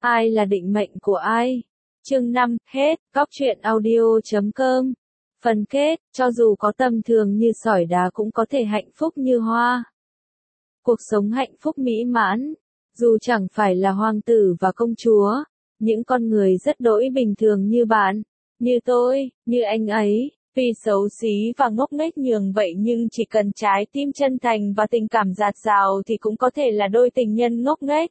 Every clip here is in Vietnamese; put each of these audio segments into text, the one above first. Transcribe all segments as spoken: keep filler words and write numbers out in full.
Ai là định mệnh của ai? Chương năm, hết, góc truyện audio chấm com. Phần kết, cho dù có tầm thường như sỏi đá cũng có thể hạnh phúc như hoa. Cuộc sống hạnh phúc mỹ mãn, dù chẳng phải là hoàng tử và công chúa, những con người rất đỗi bình thường như bạn, như tôi, như anh ấy, tuy xấu xí và ngốc nghếch nhường vậy nhưng chỉ cần trái tim chân thành và tình cảm dạt dào thì cũng có thể là đôi tình nhân ngốc nghếch.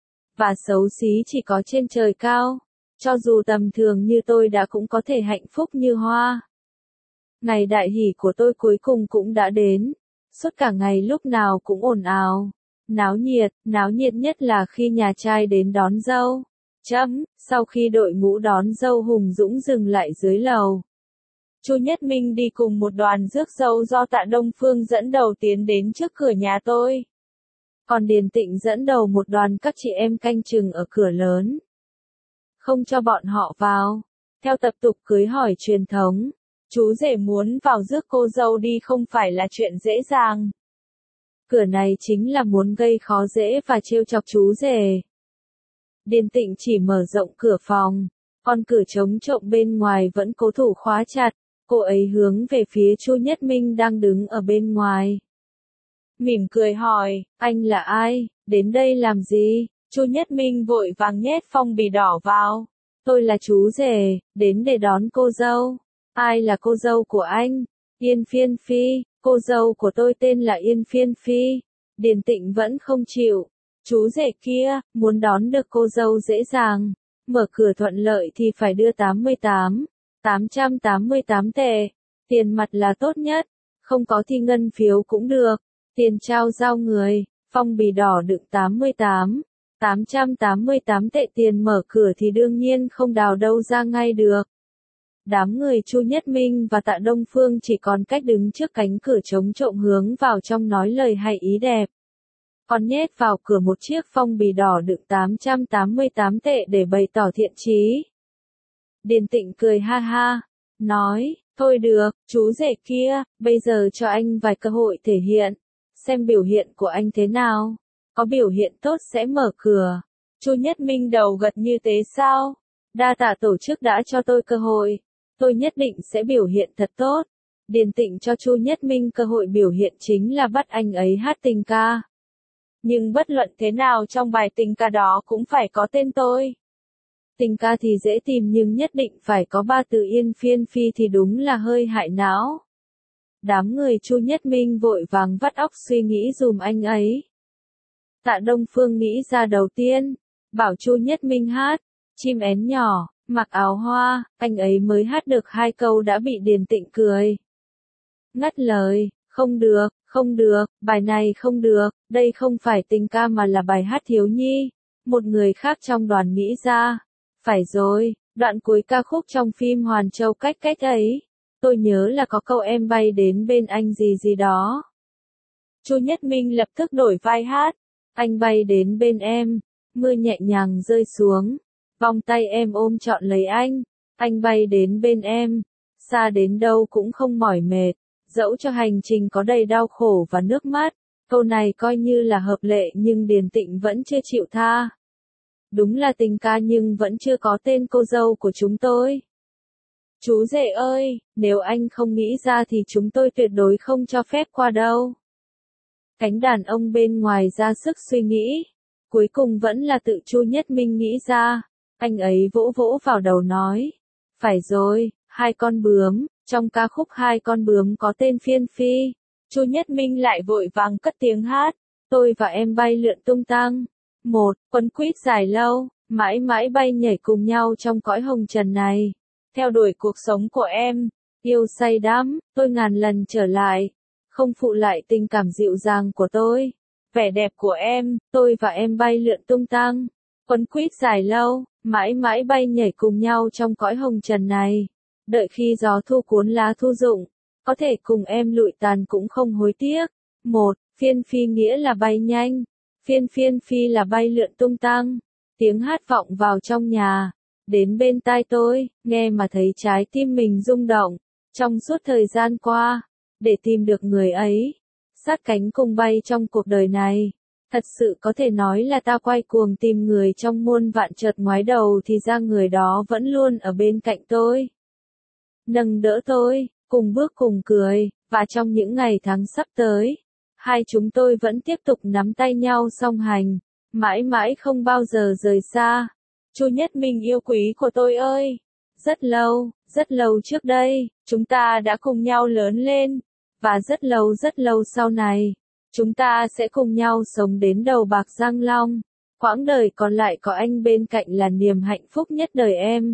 Và xấu xí chỉ có trên trời cao, cho dù tầm thường như tôi đã cũng có thể hạnh phúc như hoa. Ngày đại hỷ của tôi cuối cùng cũng đã đến, suốt cả ngày lúc nào cũng ồn ào, náo nhiệt, náo nhiệt nhất là khi nhà trai đến đón dâu. Chấm, sau khi đội ngũ đón dâu hùng dũng dừng lại dưới lầu. Chu Nhất Minh đi cùng một đoàn rước dâu do Tạ Đông Phương dẫn đầu tiến đến trước cửa nhà tôi. Còn Điền Tịnh dẫn đầu một đoàn các chị em canh chừng ở cửa lớn. Không cho bọn họ vào. Theo tập tục cưới hỏi truyền thống, chú rể muốn vào rước cô dâu đi không phải là chuyện dễ dàng. Cửa này chính là muốn gây khó dễ và trêu chọc chú rể. Điền Tịnh chỉ mở rộng cửa phòng, còn cửa chống trộm bên ngoài vẫn cố thủ khóa chặt, cô ấy hướng về phía Chu Nhất Minh đang đứng ở bên ngoài. Mỉm cười hỏi, anh là ai, đến đây làm gì? Chu Nhất Minh vội vàng nhét phong bì đỏ vào. Tôi là chú rể, đến để đón cô dâu. Ai là cô dâu của anh? Yên Phiên Phi, cô dâu của tôi tên là Yên Phiên Phi. Điền Tịnh vẫn không chịu. Chú rể kia, muốn đón được cô dâu dễ dàng, mở cửa thuận lợi thì phải đưa tám mươi tám, tám trăm tám mươi tám tệ. Tiền mặt là tốt nhất, không có thì ngân phiếu cũng được. Tiền trao giao người, phong bì đỏ đựng tám mươi tám, tám trăm tám mươi tám tệ, tiền mở cửa thì đương nhiên không đào đâu ra ngay được. Đám người Chu Nhất Minh và Tạ Đông Phương chỉ còn cách đứng trước cánh cửa chống trộm hướng vào trong nói lời hay ý đẹp. Còn nhét vào cửa một chiếc phong bì đỏ đựng tám trăm tám mươi tám tệ để bày tỏ thiện chí. Điền Tịnh cười ha ha, nói, thôi được, chú rể kia, bây giờ cho anh vài cơ hội thể hiện, xem biểu hiện của anh thế nào, có biểu hiện tốt sẽ mở cửa. Chu Nhất Minh đầu gật như thế sao? Đa tạ tổ chức đã cho tôi cơ hội, tôi nhất định sẽ biểu hiện thật tốt. Điền Tịnh cho Chu Nhất Minh cơ hội biểu hiện chính là bắt anh ấy hát tình ca. Nhưng bất luận thế nào trong bài tình ca đó cũng phải có tên tôi. Tình ca thì dễ tìm nhưng nhất định phải có ba từ Yên Phiên Phi thì đúng là hơi hại não. Đám người Chu Nhất Minh vội vàng vắt óc suy nghĩ dùm anh ấy. Tạ Đông Phương nghĩ ra đầu tiên, bảo Chu Nhất Minh hát, chim én nhỏ, mặc áo hoa, anh ấy mới hát được hai câu đã bị Điền Tịnh cười. Ngắt lời, không được, không được, bài này không được, đây không phải tình ca mà là bài hát thiếu nhi. Một người khác trong đoàn nghĩ ra, phải rồi, đoạn cuối ca khúc trong phim Hoàn Châu cách cách ấy. Tôi nhớ là có câu em bay đến bên anh gì gì đó. Chu Nhất Minh lập tức đổi vai hát. Anh bay đến bên em, mưa nhẹ nhàng rơi xuống, vòng tay em ôm trọn lấy anh. Anh bay đến bên em, xa đến đâu cũng không mỏi mệt, dẫu cho hành trình có đầy đau khổ và nước mắt. Câu này coi như là hợp lệ nhưng Điền Tịnh vẫn chưa chịu tha. Đúng là tình ca nhưng vẫn chưa có tên cô dâu của chúng tôi. Chú rể ơi, nếu anh không nghĩ ra thì chúng tôi tuyệt đối không cho phép qua đâu. Cánh đàn ông bên ngoài ra sức suy nghĩ. Cuối cùng vẫn là tự Chu Nhất Minh nghĩ ra. Anh ấy vỗ vỗ vào đầu nói. Phải rồi, hai con bướm, trong ca khúc hai con bướm có tên Phiên Phi. Chu Nhất Minh lại vội vàng cất tiếng hát. Tôi và em bay lượn tung tăng. Một, quấn quýt dài lâu, mãi mãi bay nhảy cùng nhau trong cõi hồng trần này. Theo đuổi cuộc sống của em, yêu say đắm, tôi ngàn lần trở lại, không phụ lại tình cảm dịu dàng của tôi. Vẻ đẹp của em, tôi và em bay lượn tung tăng, quấn quýt dài lâu, mãi mãi bay nhảy cùng nhau trong cõi hồng trần này. Đợi khi gió thu cuốn lá thu rụng, có thể cùng em lụi tàn cũng không hối tiếc. Một, Phiên Phi nghĩa là bay nhanh, Phiên Phiên Phi là bay lượn tung tăng. Tiếng hát vọng vào trong nhà. Đến bên tai tôi, nghe mà thấy trái tim mình rung động. Trong suốt thời gian qua, để tìm được người ấy, sát cánh cùng bay trong cuộc đời này, Thật sự có thể nói là ta quay cuồng tìm người trong muôn vạn, chợt ngoái đầu thì ra người đó vẫn luôn ở bên cạnh tôi. Nâng đỡ tôi, cùng bước cùng cười, và trong những ngày tháng sắp tới, hai chúng tôi vẫn tiếp tục nắm tay nhau song hành, mãi mãi không bao giờ rời xa. Chu Nhất Minh yêu quý của tôi ơi! Rất lâu, rất lâu trước đây, chúng ta đã cùng nhau lớn lên, và rất lâu rất lâu sau này, chúng ta sẽ cùng nhau sống đến đầu bạc răng long. Quãng đời còn lại có anh bên cạnh là niềm hạnh phúc nhất đời em.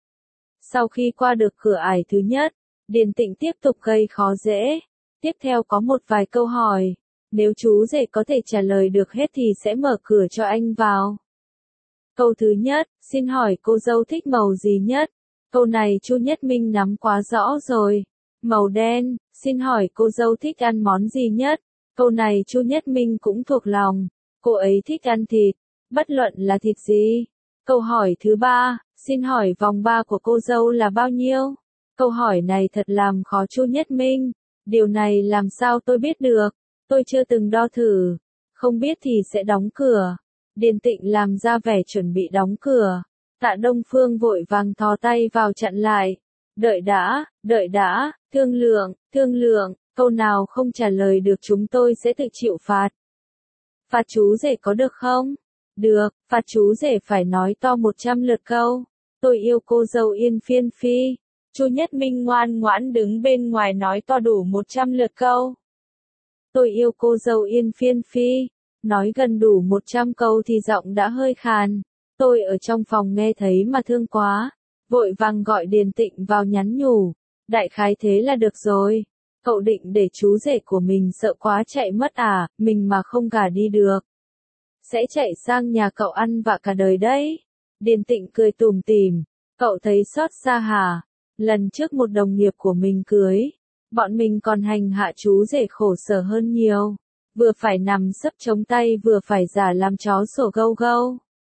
Sau khi qua được cửa ải thứ nhất, Điền Tịnh tiếp tục gây khó dễ. Tiếp theo có một vài câu hỏi. Nếu chú rể có thể trả lời được hết thì sẽ mở cửa cho anh vào. Câu thứ nhất, xin hỏi cô dâu thích màu gì nhất? Câu này Chu Nhất Minh nắm quá rõ rồi. Màu đen, xin hỏi cô dâu thích ăn món gì nhất? Câu này Chu Nhất Minh cũng thuộc lòng. Cô ấy thích ăn thịt, bất luận là thịt gì. Câu hỏi thứ ba, xin hỏi vòng ba của cô dâu là bao nhiêu? Câu hỏi này thật làm khó Chu Nhất Minh. Điều này làm sao tôi biết được? Tôi chưa từng đo thử. Không biết thì sẽ đóng cửa. Điền Tịnh làm ra vẻ chuẩn bị đóng cửa. Tạ Đông Phương vội vàng thò tay vào chặn lại. Đợi đã, đợi đã, thương lượng, thương lượng, câu nào không trả lời được chúng tôi sẽ tự chịu phạt. Phạt chú rể có được không? Được, phạt chú rể phải nói to một trăm lượt câu. Tôi yêu cô dâu Yên Phiên Phi. Chu Nhất Minh ngoan ngoãn đứng bên ngoài nói to đủ một trăm lượt câu. Tôi yêu cô dâu Yên Phiên Phi. Nói gần đủ một trăm câu thì giọng đã hơi khàn. Tôi ở trong phòng nghe thấy mà thương quá. Vội vàng gọi Điền Tịnh vào nhắn nhủ. Đại khái thế là được rồi. Cậu định để chú rể của mình sợ quá chạy mất à, mình mà không gả đi được. Sẽ chạy sang nhà cậu ăn vạ cả đời đấy. Điền Tịnh cười tủm tỉm. Cậu thấy xót xa hả? Lần trước một đồng nghiệp của mình cưới. Bọn mình còn hành hạ chú rể khổ sở hơn nhiều. Vừa phải nằm sấp chống tay vừa phải giả làm chó sổ gâu gâu.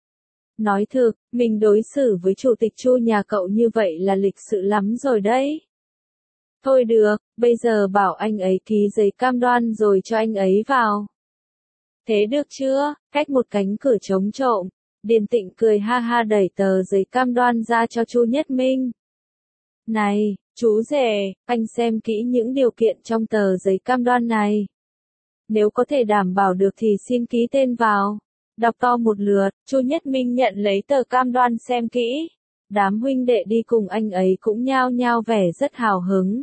Nói thực, mình đối xử với chủ tịch Chu nhà cậu như vậy là lịch sự lắm rồi đấy. Thôi được, bây giờ bảo anh ấy ký giấy cam đoan rồi cho anh ấy vào. Thế được chưa? Cách một cánh cửa trống trộm, Điền Tịnh cười ha ha đẩy tờ giấy cam đoan ra cho Chu Nhất Minh. Này, chú rể, anh xem kỹ những điều kiện trong tờ giấy cam đoan này. Nếu có thể đảm bảo được thì xin ký tên vào. Đọc to một lượt, Chu Nhất Minh nhận lấy tờ cam đoan xem kỹ. Đám huynh đệ đi cùng anh ấy cũng nhao nhao vẻ rất hào hứng.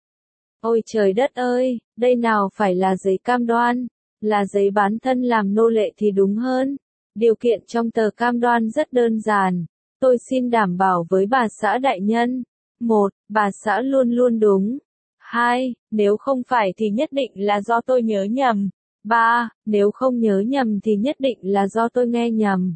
Ôi trời đất ơi, đây nào phải là giấy cam đoan, là giấy bán thân làm nô lệ thì đúng hơn. Điều kiện trong tờ cam đoan rất đơn giản. Tôi xin đảm bảo với bà xã đại nhân. một. Bà xã luôn luôn đúng. hai. Nếu không phải thì nhất định là do tôi nhớ nhầm. ba. Nếu không nhớ nhầm thì nhất định là do tôi nghe nhầm.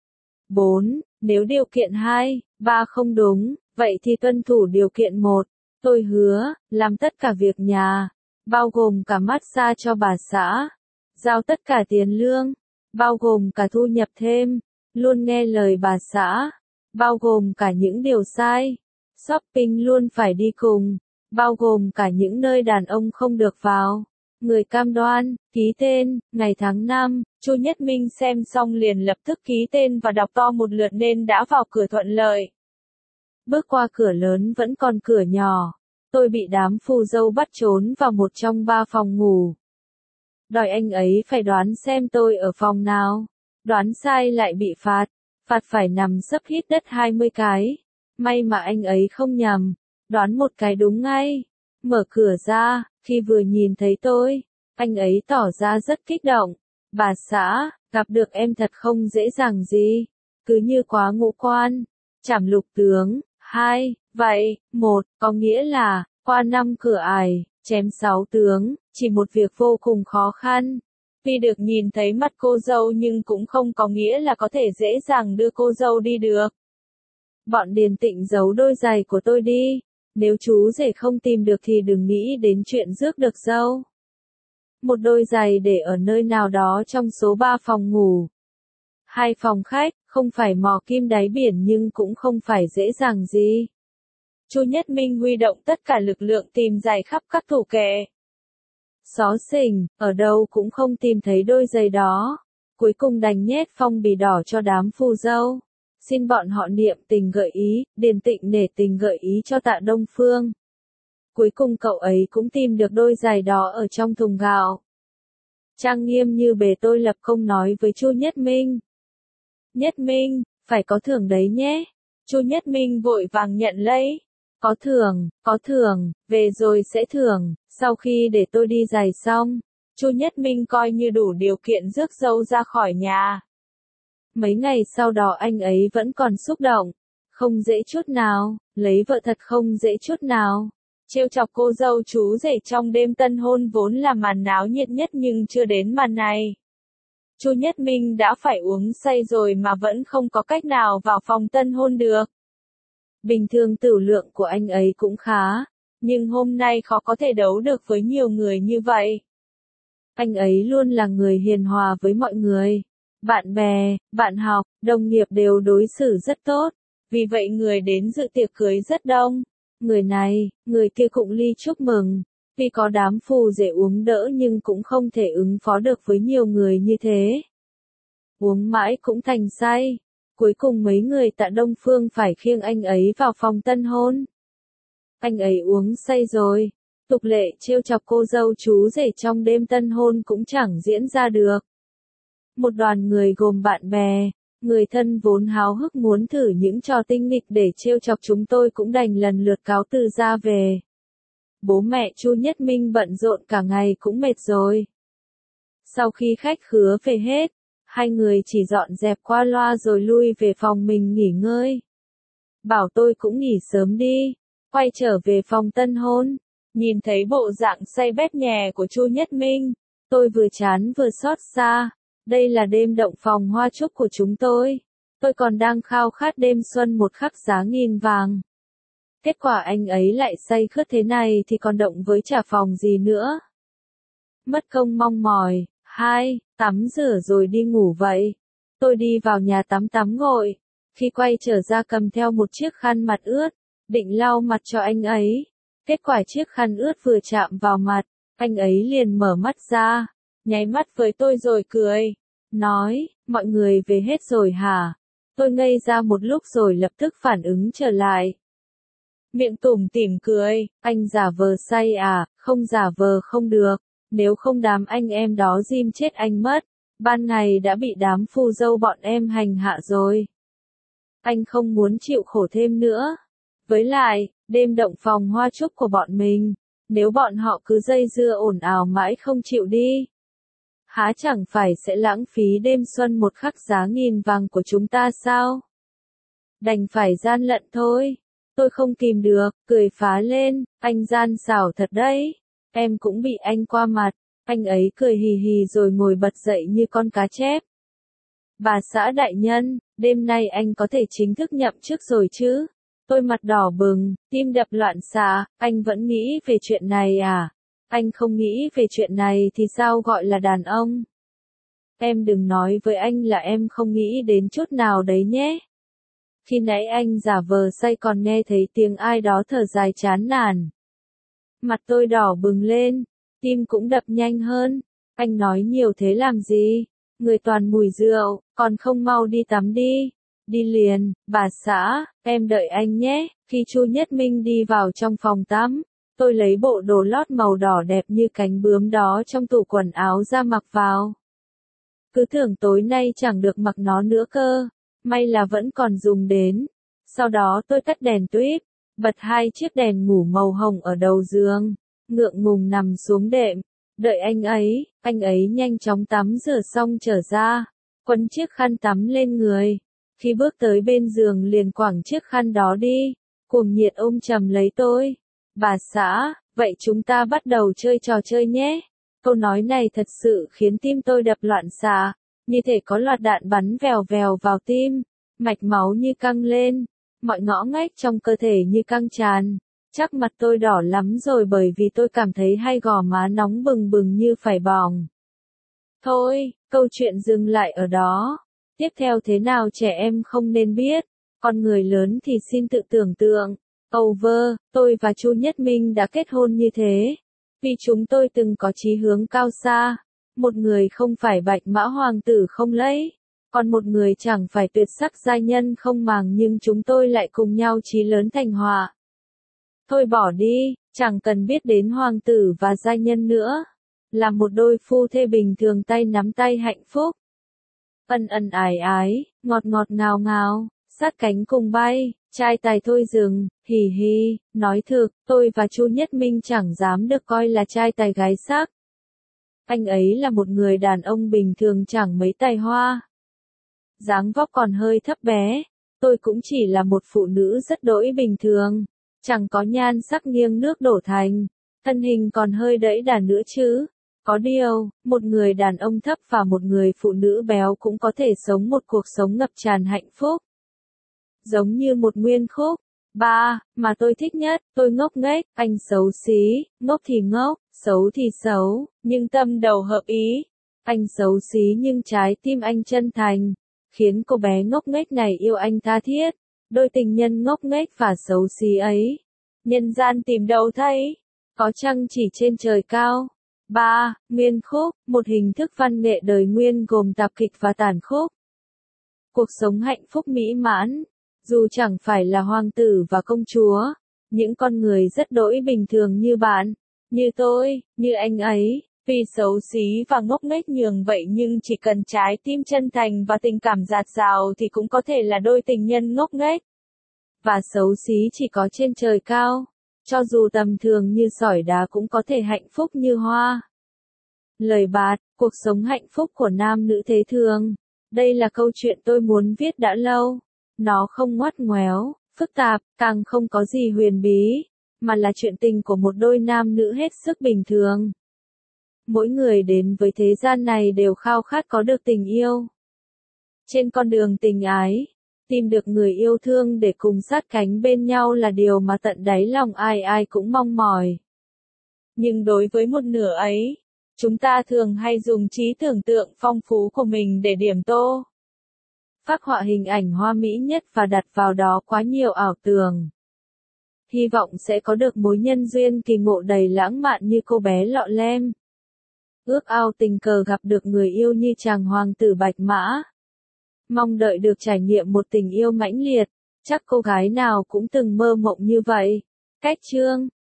bốn. Nếu điều kiện hai, ba không đúng, vậy thì tuân thủ điều kiện một. Tôi hứa, làm tất cả việc nhà, bao gồm cả massage cho bà xã, giao tất cả tiền lương, bao gồm cả thu nhập thêm, luôn nghe lời bà xã, bao gồm cả những điều sai, shopping luôn phải đi cùng, bao gồm cả những nơi đàn ông không được vào. Người cam đoan, ký tên, ngày tháng năm. Chu Nhất Minh xem xong liền lập tức ký tên và đọc to một lượt nên đã vào cửa thuận lợi. Bước qua cửa lớn vẫn còn cửa nhỏ. Tôi bị đám phù dâu bắt trốn vào một trong ba phòng ngủ. Đòi anh ấy phải đoán xem tôi ở phòng nào. Đoán sai lại bị phạt. Phạt phải nằm sấp hít đất hai mươi cái. May mà anh ấy không nhầm. Đoán một cái đúng ngay. Mở cửa ra, khi vừa nhìn thấy tôi, anh ấy tỏ ra rất kích động. Bà xã, gặp được em thật không dễ dàng gì. Cứ như quá ngũ quan. Trảm lục tướng. Hai, vậy, một, có nghĩa là, qua năm cửa ải, chém sáu tướng, chỉ một việc vô cùng khó khăn. Tuy được nhìn thấy mặt cô dâu nhưng cũng không có nghĩa là có thể dễ dàng đưa cô dâu đi được. Bọn Điền Tịnh giấu đôi giày của tôi đi. Nếu chú rể không tìm được thì đừng nghĩ đến chuyện rước được dâu. Một đôi giày để ở nơi nào đó trong số ba phòng ngủ. Hai phòng khách, không phải mò kim đáy biển nhưng cũng không phải dễ dàng gì. Chu Nhất Minh huy động tất cả lực lượng tìm giày khắp các tủ kệ. Xó xỉnh, ở đâu cũng không tìm thấy đôi giày đó. Cuối cùng đành nhét phong bì đỏ cho đám phù dâu. Xin bọn họ niệm tình gợi ý, Điền Tịnh nể tình gợi ý cho Tạ Đông Phương. Cuối cùng cậu ấy cũng tìm được đôi giày đó ở trong thùng gạo. Trang nghiêm như bề tôi lập công nói với Chu Nhất Minh. Nhất Minh, phải có thưởng đấy nhé. Chu Nhất Minh vội vàng nhận lấy. Có thưởng, có thưởng, về rồi sẽ thưởng. Sau khi để tôi đi giày xong, Chu Nhất Minh coi như đủ điều kiện rước dâu ra khỏi nhà. Mấy ngày sau đó anh ấy vẫn còn xúc động. Không dễ chút nào, lấy vợ thật không dễ chút nào. Trêu chọc cô dâu chú rể trong đêm tân hôn vốn là màn náo nhiệt nhất nhưng chưa đến màn này. Chu Nhất Minh đã phải uống say rồi mà vẫn không có cách nào vào phòng tân hôn được. Bình thường tửu lượng của anh ấy cũng khá, nhưng hôm nay khó có thể đấu được với nhiều người như vậy. Anh ấy luôn là người hiền hòa với mọi người. Bạn bè, bạn học, đồng nghiệp đều đối xử rất tốt. Vì vậy người đến dự tiệc cưới rất đông. Người này, người kia cũng ly chúc mừng. Vì có đám phù rể uống đỡ nhưng cũng không thể ứng phó được với nhiều người như thế. Uống mãi cũng thành say. Cuối cùng mấy người Tạ Đông Phương phải khiêng anh ấy vào phòng tân hôn. Anh ấy uống say rồi. Tục lệ trêu chọc cô dâu chú rể trong đêm tân hôn cũng chẳng diễn ra được. Một đoàn người gồm bạn bè, người thân vốn háo hức muốn thử những trò tinh nghịch để trêu chọc chúng tôi cũng đành lần lượt cáo từ ra về. Bố mẹ Chu Nhất Minh bận rộn cả ngày cũng mệt rồi. Sau khi khách khứa về hết, hai người chỉ dọn dẹp qua loa rồi lui về phòng mình nghỉ ngơi. Bảo tôi cũng nghỉ sớm đi, quay trở về phòng tân hôn. Nhìn thấy bộ dạng say bét nhè của Chu Nhất Minh, tôi vừa chán vừa xót xa. Đây là đêm động phòng hoa chúc của chúng tôi. Tôi còn đang khao khát đêm xuân một khắc giá nghìn vàng. Kết quả anh ấy lại say khướt thế này thì còn động với trả phòng gì nữa. Mất công mong mỏi. Hai, tắm rửa rồi đi ngủ vậy. Tôi đi vào nhà tắm tắm gội. Khi quay trở ra cầm theo một chiếc khăn mặt ướt, định lau mặt cho anh ấy. Kết quả chiếc khăn ướt vừa chạm vào mặt, anh ấy liền mở mắt ra, nháy mắt với tôi rồi cười. Nói, mọi người về hết rồi hả? Tôi ngây ra một lúc rồi lập tức phản ứng trở lại. Miệng tủm tỉm cười, anh giả vờ say à, không giả vờ không được. Nếu không đám anh em đó dim chết anh mất. Ban ngày đã bị đám phù dâu bọn em hành hạ rồi. Anh không muốn chịu khổ thêm nữa. Với lại, đêm động phòng hoa chúc của bọn mình, nếu bọn họ cứ dây dưa ồn ào mãi không chịu đi, há chẳng phải sẽ lãng phí đêm xuân một khắc giá nghìn vàng của chúng ta sao? Đành phải gian lận thôi. Tôi không kìm được, cười phá lên, anh gian xảo thật đấy. Em cũng bị anh qua mặt. Anh ấy cười hì hì rồi ngồi bật dậy như con cá chép. Bà xã đại nhân, đêm nay anh có thể chính thức nhậm chức rồi chứ? Tôi mặt đỏ bừng, tim đập loạn xạ, anh vẫn nghĩ về chuyện này à? Anh không nghĩ về chuyện này thì sao gọi là đàn ông? Em đừng nói với anh là em không nghĩ đến chút nào đấy nhé. Khi nãy anh giả vờ say còn nghe thấy tiếng ai đó thở dài chán nản. Mặt tôi đỏ bừng lên, tim cũng đập nhanh hơn. Anh nói nhiều thế làm gì? Người toàn mùi rượu, còn không mau đi tắm đi. Đi liền, bà xã, em đợi anh nhé. Khi Chu Nhất Minh đi vào trong phòng tắm, tôi lấy bộ đồ lót màu đỏ đẹp như cánh bướm đó trong tủ quần áo ra mặc vào. Cứ tưởng tối nay chẳng được mặc nó nữa cơ, may là vẫn còn dùng đến. Sau đó tôi tắt đèn tuýp, bật hai chiếc đèn ngủ màu hồng ở đầu giường, ngượng ngùng nằm xuống đệm, đợi anh ấy. Anh ấy nhanh chóng tắm rửa xong trở ra, quấn chiếc khăn tắm lên người. Khi bước tới bên giường liền quẳng chiếc khăn đó đi, cuồng nhiệt ôm chầm lấy tôi. Bà xã, vậy chúng ta bắt đầu chơi trò chơi nhé. Câu nói này thật sự khiến tim tôi đập loạn xạ, như thể có loạt đạn bắn vèo vèo vào tim, mạch máu như căng lên, mọi ngõ ngách trong cơ thể như căng tràn. Chắc mặt tôi đỏ lắm rồi bởi vì tôi cảm thấy hai gò má nóng bừng bừng như phải bỏng. Thôi, câu chuyện dừng lại ở đó. Tiếp theo thế nào trẻ em không nên biết, còn người lớn thì xin tự tưởng tượng. Over, tôi và Chu Nhất Minh đã kết hôn như thế, vì chúng tôi từng có chí hướng cao xa, một người không phải bạch mã hoàng tử không lấy, còn một người chẳng phải tuyệt sắc giai nhân không màng nhưng chúng tôi lại cùng nhau chí lớn thành họa. Thôi bỏ đi, chẳng cần biết đến hoàng tử và giai nhân nữa. Là một đôi phu thê bình thường tay nắm tay hạnh phúc. Ân ân ái ái, ngọt ngọt ngào ngào, sát cánh cùng bay, trai tài thôi dừng, hì hì, nói thực, tôi và Chu Nhất Minh chẳng dám được coi là trai tài gái sắc. Anh ấy là một người đàn ông bình thường chẳng mấy tài hoa. Dáng vóc còn hơi thấp bé, tôi cũng chỉ là một phụ nữ rất đỗi bình thường, chẳng có nhan sắc nghiêng nước đổ thành, thân hình còn hơi đẫy đà nữa chứ. Có điều, một người đàn ông thấp và một người phụ nữ béo cũng có thể sống một cuộc sống ngập tràn hạnh phúc. Giống như một nguyên khúc. Ba, mà tôi thích nhất, tôi ngốc nghếch, anh xấu xí, ngốc thì ngốc, xấu thì xấu, nhưng tâm đầu hợp ý. Anh xấu xí nhưng trái tim anh chân thành, khiến cô bé ngốc nghếch này yêu anh tha thiết. Đôi tình nhân ngốc nghếch và xấu xí ấy, nhân gian tìm đâu thấy, có chăng chỉ trên trời cao. Ba, Nguyên khúc, một hình thức văn nghệ đời Nguyên gồm tạp kịch và tản khúc. Cuộc sống hạnh phúc mỹ mãn, dù chẳng phải là hoàng tử và công chúa, những con người rất đỗi bình thường như bạn, như tôi, như anh ấy, vì xấu xí và ngốc nghếch nhường vậy nhưng chỉ cần trái tim chân thành và tình cảm dạt dào thì cũng có thể là đôi tình nhân ngốc nghếch. Và xấu xí chỉ có trên trời cao. Cho dù tầm thường như sỏi đá cũng có thể hạnh phúc như hoa. Lời bạt, cuộc sống hạnh phúc của nam nữ thế thường. Đây là câu chuyện tôi muốn viết đã lâu. Nó không ngoắt ngoéo, phức tạp, càng không có gì huyền bí, mà là chuyện tình của một đôi nam nữ hết sức bình thường. Mỗi người đến với thế gian này đều khao khát có được tình yêu. Trên con đường tình ái, tìm được người yêu thương để cùng sát cánh bên nhau là điều mà tận đáy lòng ai ai cũng mong mỏi. Nhưng đối với một nửa ấy, chúng ta thường hay dùng trí tưởng tượng phong phú của mình để điểm tô. Phác họa hình ảnh hoa mỹ nhất và đặt vào đó quá nhiều ảo tưởng. Hy vọng sẽ có được mối nhân duyên kỳ ngộ đầy lãng mạn như cô bé lọ lem. Ước ao tình cờ gặp được người yêu như chàng hoàng tử bạch mã. Mong đợi được trải nghiệm một tình yêu mãnh liệt, chắc cô gái nào cũng từng mơ mộng như vậy. Cách chương